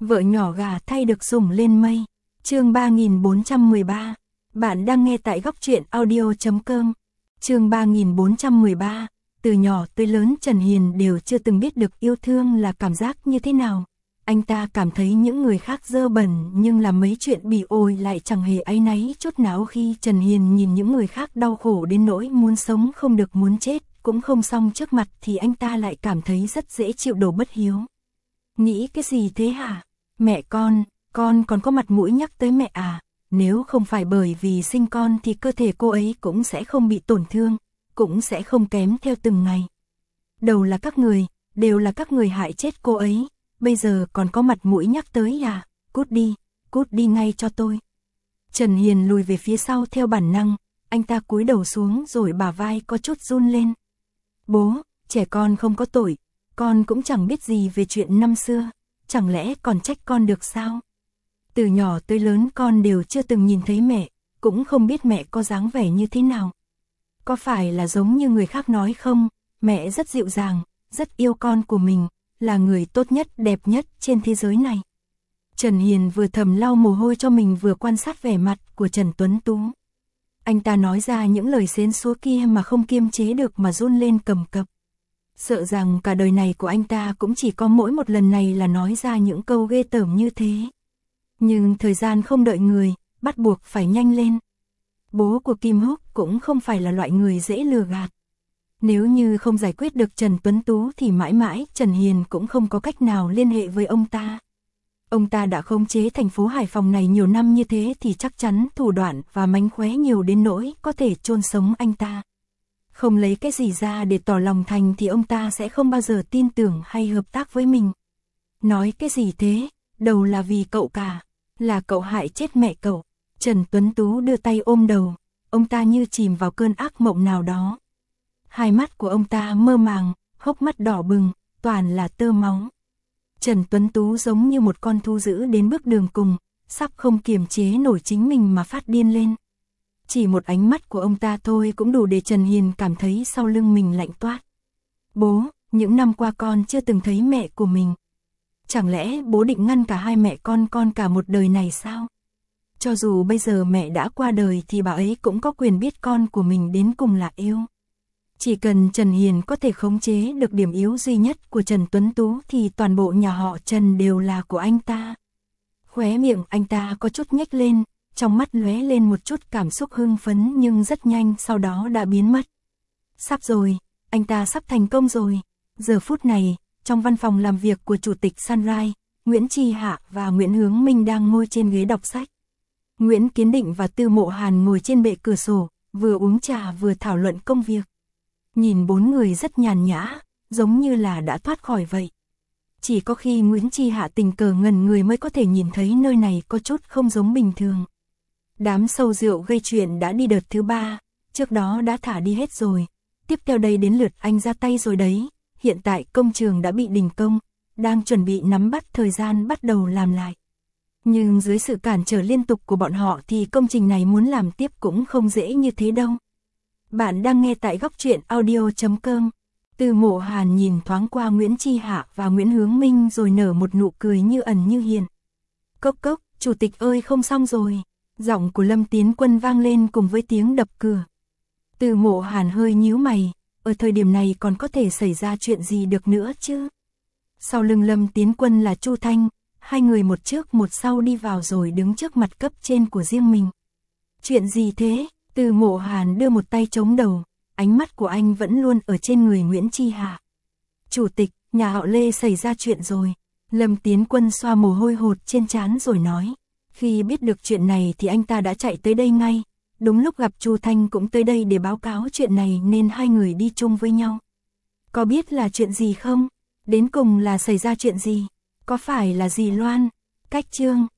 Vợ nhỏ gà thay được sủng lên mây. Chương 3413. Bạn đang nghe tại góc truyện audio.com. Chương 3413. Từ nhỏ tới lớn Trần Hiền đều chưa từng biết được yêu thương là cảm giác như thế nào. Anh ta cảm thấy những người khác dơ bẩn nhưng làm mấy chuyện bỉ ổi lại chẳng hề áy náy chút nào khi Trần Hiền nhìn những người khác đau khổ đến nỗi muốn sống không được muốn chết cũng không xong trước mặt thì anh ta lại cảm thấy rất dễ chịu đồ bất hiếu. Nghĩ cái gì thế hả? Mẹ con còn có mặt mũi nhắc tới mẹ à? Nếu không phải bởi vì sinh con thì cơ thể cô ấy cũng sẽ không bị tổn thương, cũng sẽ không kém theo từng ngày. Đều là các người hại chết cô ấy, bây giờ còn có mặt mũi nhắc tới à? Cút đi ngay cho tôi. Trần Hiền lùi về phía sau theo bản năng, anh ta cúi đầu xuống rồi bả vai có chút run lên. Bố, trẻ con không có tội, con cũng chẳng biết gì về chuyện năm xưa, chẳng lẽ còn trách con được sao? Từ nhỏ tới lớn con đều chưa từng nhìn thấy mẹ, cũng không biết mẹ có dáng vẻ như thế nào. Có phải là giống như người khác nói không, mẹ rất dịu dàng, rất yêu con của mình, là người tốt nhất, đẹp nhất trên thế giới này. Trần Hiền vừa thầm lau mồ hôi cho mình vừa quan sát vẻ mặt của Trần Tuấn Tú. Anh ta nói ra những lời xến xúa kia mà không kiềm chế được mà run lên cầm cập. Sợ rằng cả đời này của anh ta cũng chỉ có mỗi một lần này là nói ra những câu ghê tởm như thế. Nhưng thời gian không đợi người, bắt buộc phải nhanh lên. Bố của Kim Húc cũng không phải là loại người dễ lừa gạt. Nếu như không giải quyết được Trần Tuấn Tú thì mãi mãi Trần Hiền cũng không có cách nào liên hệ với ông ta. Ông ta đã khống chế thành phố Hải Phòng này nhiều năm như thế thì chắc chắn thủ đoạn và mánh khóe nhiều đến nỗi có thể chôn sống anh ta. Không lấy cái gì ra để tỏ lòng thành thì ông ta sẽ không bao giờ tin tưởng hay hợp tác với mình. Nói cái gì thế, đầu là vì cậu cả, là cậu hại chết mẹ cậu. Trần Tuấn Tú đưa tay ôm đầu, ông ta như chìm vào cơn ác mộng nào đó. Hai mắt của ông ta mơ màng, hốc mắt đỏ bừng, toàn là tơ máu. Trần Tuấn Tú giống như một con thú dữ đến bước đường cùng, sắp không kiềm chế nổi chính mình mà phát điên lên. Chỉ một ánh mắt của ông ta thôi cũng đủ để Trần Hiền cảm thấy sau lưng mình lạnh toát. Bố, những năm qua con chưa từng thấy mẹ của mình. Chẳng lẽ bố định ngăn cả hai mẹ con cả một đời này sao? Cho dù bây giờ mẹ đã qua đời thì bà ấy cũng có quyền biết con của mình đến cùng là yêu. Chỉ cần Trần Hiền có thể khống chế được điểm yếu duy nhất của Trần Tuấn Tú thì toàn bộ nhà họ Trần đều là của anh ta. Khóe miệng anh ta có chút nhếch lên, trong mắt lóe lên một chút cảm xúc hưng phấn nhưng rất nhanh sau đó đã biến mất. Sắp rồi, anh ta sắp thành công rồi. Giờ phút này, trong văn phòng làm việc của Chủ tịch Sunrise, Nguyễn Chi Hạ và Nguyễn Hướng Minh đang ngồi trên ghế đọc sách. Nguyễn Kiến Định và Tư Mộ Hàn ngồi trên bệ cửa sổ, vừa uống trà vừa thảo luận công việc. Nhìn bốn người rất nhàn nhã, giống như là đã thoát khỏi vậy. Chỉ có khi Nguyễn Chi Hạ tình cờ ngẩn người mới có thể nhìn thấy nơi này có chút không giống bình thường. Đám sâu rượu gây chuyện đã đi đợt thứ 3, trước đó đã thả đi hết rồi. Tiếp theo đây đến lượt anh ra tay rồi đấy. Hiện tại công trường đã bị đình công, đang chuẩn bị nắm bắt thời gian bắt đầu làm lại. Nhưng dưới sự cản trở liên tục của bọn họ thì công trình này muốn làm tiếp cũng không dễ như thế đâu. Bạn đang nghe tại góc truyện audio.com. Từ Mộ Hàn nhìn thoáng qua Nguyễn Chi Hạ và Nguyễn Hướng Minh rồi nở một nụ cười như ẩn như hiện. Cốc cốc, chủ tịch ơi không xong rồi. Giọng của Lâm Tiến Quân vang lên cùng với tiếng đập cửa. Từ Mộ Hàn hơi nhíu mày, ở thời điểm này còn có thể xảy ra chuyện gì được nữa chứ? Sau lưng Lâm Tiến Quân là Chu Thanh, hai người một trước một sau đi vào rồi đứng trước mặt cấp trên của riêng mình. Chuyện gì thế? Từ Mộ Hàn đưa một tay chống đầu, ánh mắt của anh vẫn luôn ở trên người Nguyễn Chi Hạ. Chủ tịch, nhà họ Lê xảy ra chuyện rồi. Lâm Tiến Quân xoa mồ hôi hột trên trán rồi nói. Khi biết được chuyện này thì anh ta đã chạy tới đây ngay. Đúng lúc gặp Chu Thanh cũng tới đây để báo cáo chuyện này nên hai người đi chung với nhau. Có biết là chuyện gì không? Đến cùng là xảy ra chuyện gì? Có phải là dì Loan, Cách Trương,